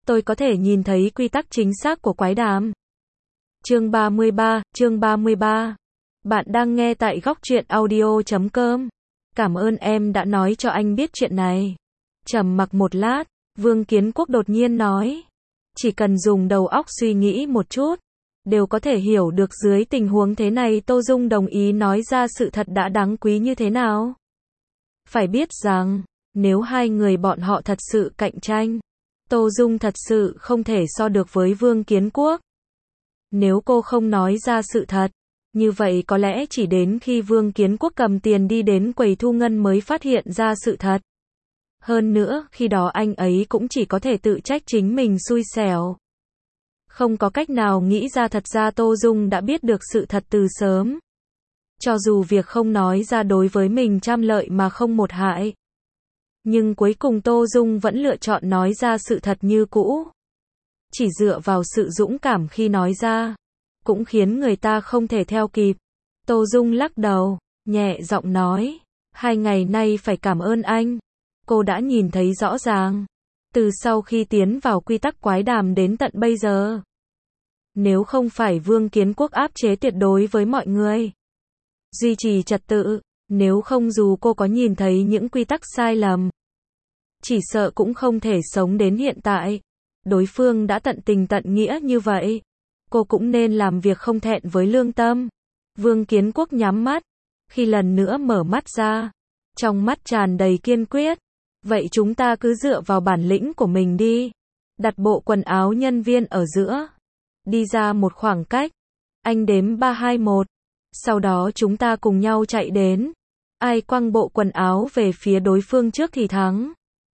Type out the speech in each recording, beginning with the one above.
tôi có thể nhìn thấy quy tắc chính xác của quái đàm. Chương 33. Bạn đang nghe tại góc truyện audio.com. Cảm ơn em đã nói cho anh biết chuyện này. Trầm mặc một lát, Vương Kiến Quốc đột nhiên nói. Chỉ cần dùng đầu óc suy nghĩ một chút, đều có thể hiểu được dưới tình huống thế này Tô Dung đồng ý nói ra sự thật đã đáng quý như thế nào. Phải biết rằng, nếu hai người bọn họ thật sự cạnh tranh, Tô Dung thật sự không thể so được với Vương Kiến Quốc. Nếu cô không nói ra sự thật, như vậy có lẽ chỉ đến khi Vương Kiến Quốc cầm tiền đi đến quầy thu ngân mới phát hiện ra sự thật. Hơn nữa, khi đó anh ấy cũng chỉ có thể tự trách chính mình xui xẻo. Không có cách nào nghĩ ra thật ra Tô Dung đã biết được sự thật từ sớm. Cho dù việc không nói ra đối với mình trăm lợi mà không một hại. Nhưng cuối cùng Tô Dung vẫn lựa chọn nói ra sự thật như cũ. Chỉ dựa vào sự dũng cảm khi nói ra, cũng khiến người ta không thể theo kịp. Tô Dung lắc đầu, nhẹ giọng nói, 2 ngày nay phải cảm ơn anh. Cô đã nhìn thấy rõ ràng, từ sau khi tiến vào quy tắc quái đàm đến tận bây giờ. Nếu không phải Vương Kiến Quốc áp chế tuyệt đối với mọi người, duy trì trật tự, nếu không dù cô có nhìn thấy những quy tắc sai lầm, chỉ sợ cũng không thể sống đến hiện tại. Đối phương đã tận tình tận nghĩa như vậy, cô cũng nên làm việc không thẹn với lương tâm. Vương Kiến Quốc nhắm mắt, khi lần nữa mở mắt ra, trong mắt tràn đầy kiên quyết. Vậy chúng ta cứ dựa vào bản lĩnh của mình đi. Đặt bộ quần áo nhân viên ở giữa, đi ra một khoảng cách. Anh đếm 3, 2, 1. Sau đó chúng ta cùng nhau chạy đến. Ai quăng bộ quần áo về phía đối phương trước thì thắng.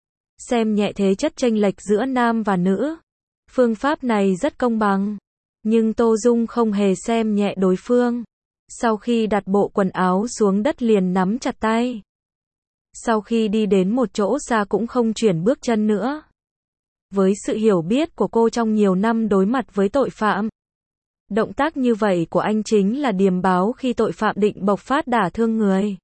Xem nhẹ thế chất chênh lệch giữa nam và nữ. Phương pháp này rất công bằng. Nhưng Tô Dung không hề xem nhẹ đối phương. Sau khi đặt bộ quần áo xuống đất liền nắm chặt tay. Sau khi đi đến một chỗ xa cũng không chuyển bước chân nữa. Với sự hiểu biết của cô trong nhiều năm đối mặt với tội phạm, động tác như vậy của anh chính là điềm báo khi tội phạm định bộc phát đả thương người.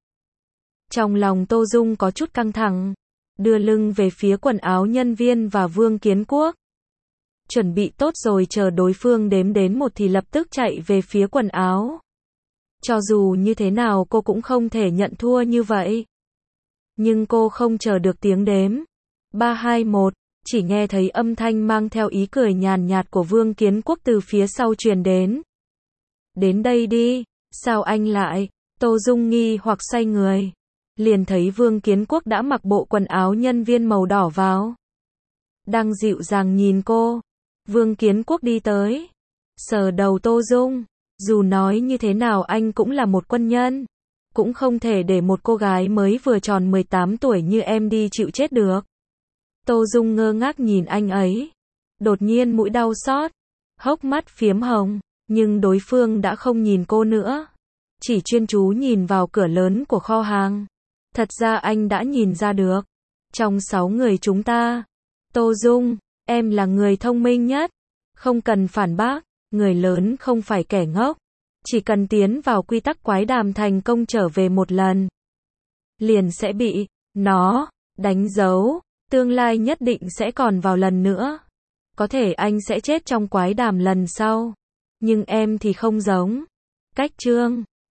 Trong lòng Tô Dung có chút căng thẳng, đưa lưng về phía quần áo nhân viên và Vương Kiến Quốc. Chuẩn bị tốt rồi chờ đối phương đếm đến 1 thì lập tức chạy về phía quần áo. Cho dù như thế nào cô cũng không thể nhận thua như vậy. Nhưng cô không chờ được tiếng đếm. 3, 2, 1, chỉ nghe thấy âm thanh mang theo ý cười nhàn nhạt của Vương Kiến Quốc từ phía sau truyền đến. Đến đây đi, sao anh lại? Tô Dung nghi hoặc xoay người. Liền thấy Vương Kiến Quốc đã mặc bộ quần áo nhân viên màu đỏ vào. Đang dịu dàng nhìn cô. Vương Kiến Quốc đi tới, sờ đầu Tô Dung. Dù nói như thế nào anh cũng là một quân nhân. Cũng không thể để một cô gái mới vừa tròn 18 tuổi như em đi chịu chết được. Tô Dung ngơ ngác nhìn anh ấy. Đột nhiên mũi đau xót, hốc mắt phiếm hồng. Nhưng đối phương đã không nhìn cô nữa, chỉ chuyên chú nhìn vào cửa lớn của kho hàng. Thật ra anh đã nhìn ra được. Trong 6 người chúng ta, Tô Dung, em là người thông minh nhất. Không cần phản bác, người lớn không phải kẻ ngốc. Chỉ cần tiến vào quy tắc quái đàm thành công trở về một lần, liền sẽ bị nó đánh dấu. Tương lai nhất định sẽ còn vào lần nữa. Có thể anh sẽ chết trong quái đàm lần sau. Nhưng em thì không giống. Cách chương